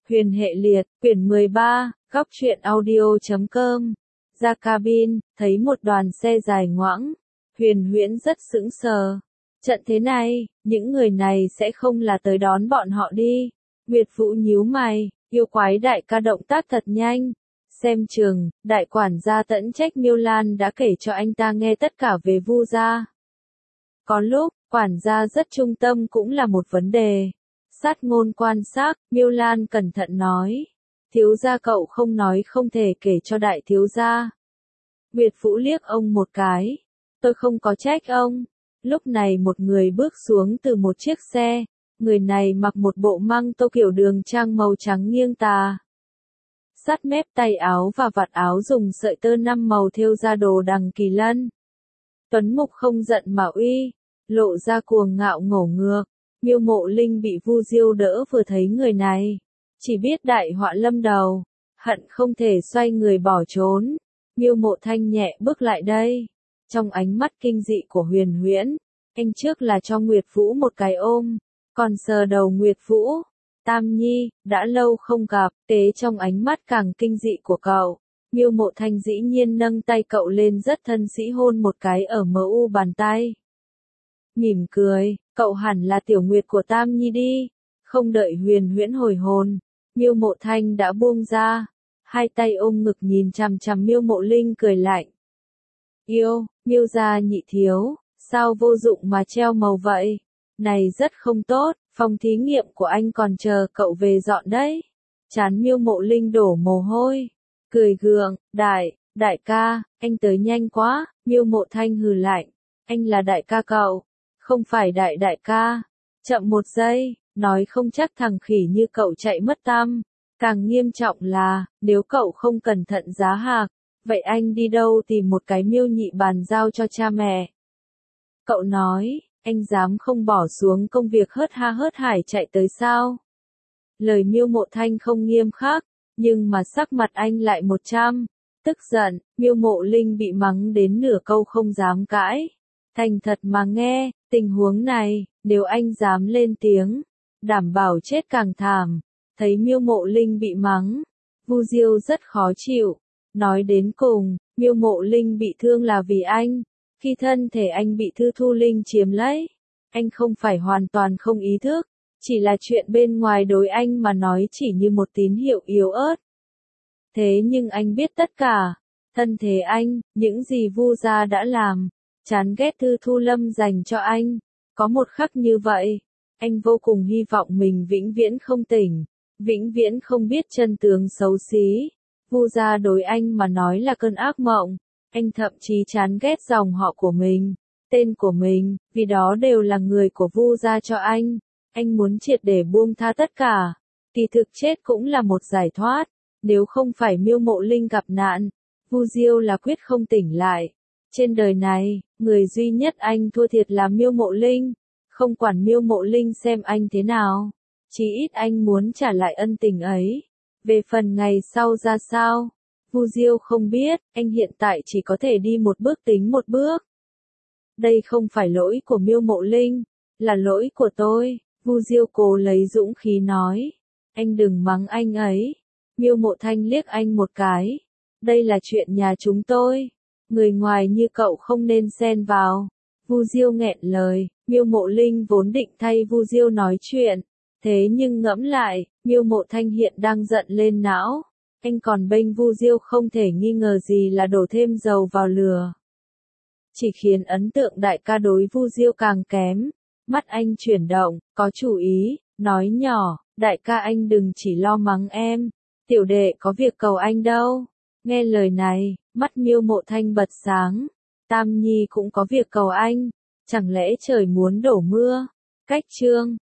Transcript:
Huyền hệ liệt, quyển 13, góc truyện audio.com. Ra cabin, thấy một đoàn xe dài ngoãng. Huyền Huyễn rất sững sờ. Trận thế này, những người này sẽ không là tới đón bọn họ đi. Nguyệt Vũ nhíu mày, yêu quái đại ca động tác thật nhanh. Xem chừng, đại quản gia tẫn trách Miêu Lan đã kể cho anh ta nghe tất cả về Vu gia. Có lúc, quản gia rất trung tâm cũng là một vấn đề. Sát ngôn quan sát, Miêu Lan cẩn thận nói. Thiếu gia cậu không nói không thể kể cho đại thiếu gia. Nguyệt Vũ liếc ông một cái. Tôi không có trách ông. Lúc này một người bước xuống từ một chiếc xe. Người này mặc một bộ măng tô kiểu đường trang màu trắng nghiêng tà. Sát mép tay áo và vạt áo dùng sợi tơ 5 màu thêu ra đồ đằng kỳ lân. Tuấn Mục không giận mà uy, lộ ra cuồng ngạo ngổ ngược. Miêu Mộ Linh bị Vu Diêu đỡ vừa thấy người này, chỉ biết đại họa lâm đầu, hận không thể xoay người bỏ trốn. Miêu Mộ Thanh nhẹ bước lại đây, trong ánh mắt kinh dị của Huyền Huyễn, anh trước là cho Nguyệt Vũ một cái ôm, còn sờ đầu Nguyệt Vũ. Tam Nhi, đã lâu không gặp, tế trong ánh mắt càng kinh dị của cậu. Miêu Mộ Thanh dĩ nhiên nâng tay cậu lên rất thân sĩ hôn một cái ở mu bàn tay. Mỉm cười, cậu hẳn là tiểu nguyệt của Tam Nhi đi. Không đợi Huyền Huyễn hồi hồn, Miêu Mộ Thanh đã buông ra, hai tay ôm ngực nhìn chằm chằm Miêu Mộ Linh cười lạnh. Yêu, Miêu gia nhị thiếu, sao vô dụng mà treo màu vậy? Này rất không tốt, phòng thí nghiệm của anh còn chờ cậu về dọn đấy. Trán Miêu Mộ Linh đổ mồ hôi, cười gượng, đại ca, anh tới nhanh quá. Miêu Mộ Thanh hừ lạnh, anh là đại ca cậu, không phải đại ca. Chậm một giây, nói không chắc thằng khỉ như cậu chạy mất tăm. Càng nghiêm trọng là, nếu cậu không cẩn thận giá hạc, vậy anh đi đâu tìm một cái Miêu nhị bàn giao cho cha mẹ? Cậu nói, anh dám không bỏ xuống công việc hớt ha hớt hải chạy tới sao? Lời Miêu Mộ Thanh không nghiêm khắc, nhưng mà sắc mặt anh lại 100. Tức giận, Miêu Mộ Linh bị mắng đến nửa câu không dám cãi. Thành thật mà nghe, tình huống này, nếu anh dám lên tiếng, đảm bảo chết càng thảm. Thấy Miêu Mộ Linh bị mắng, Vu Diêu rất khó chịu. Nói đến cùng, Miêu Mộ Linh bị thương là vì anh. Khi thân thể anh bị Thư Thu Linh chiếm lấy, anh không phải hoàn toàn không ý thức, chỉ là chuyện bên ngoài đối anh mà nói chỉ như một tín hiệu yếu ớt. Thế nhưng anh biết tất cả, thân thể anh, những gì Vu gia đã làm, chán ghét Thư Thu Lâm dành cho anh. Có một khắc như vậy, anh vô cùng hy vọng mình vĩnh viễn không tỉnh, vĩnh viễn không biết chân tướng xấu xí. Vu gia đối anh mà nói là cơn ác mộng. Anh thậm chí chán ghét dòng họ của mình, tên của mình, vì đó đều là người của Vu gia cho anh. Anh muốn triệt để buông tha tất cả. Kỳ thực chết cũng là một giải thoát. Nếu không phải Miêu Mộ Linh gặp nạn, Vu Diêu là quyết không tỉnh lại. Trên đời này, người duy nhất anh thua thiệt là Miêu Mộ Linh. Không quản Miêu Mộ Linh xem anh thế nào, chí ít anh muốn trả lại ân tình ấy. Về phần ngày sau ra sao, Vu Diêu không biết, anh hiện tại chỉ có thể đi một bước tính một bước. Đây không phải lỗi của Miêu Mộ Linh, là lỗi của tôi. Vu Diêu cố lấy dũng khí nói. Anh đừng mắng anh ấy. Miêu Mộ Thanh liếc anh một cái. Đây là chuyện nhà chúng tôi. Người ngoài như cậu không nên xen vào. Vu Diêu nghẹn lời. Miêu Mộ Linh vốn định thay Vu Diêu nói chuyện. Thế nhưng ngẫm lại, Miêu Mộ Thanh hiện đang giận lên não. Anh còn bênh Vu Diêu không thể nghi ngờ gì là đổ thêm dầu vào lửa. Chỉ khiến ấn tượng đại ca đối Vu Diêu càng kém. Mắt anh chuyển động, có chủ ý, nói nhỏ, đại ca anh đừng chỉ lo mắng em. Tiểu đệ có việc cầu anh đâu. Nghe lời này, mắt Miêu Mộ Thanh bật sáng. Tam Nhi cũng có việc cầu anh. Chẳng lẽ trời muốn đổ mưa? Cách chương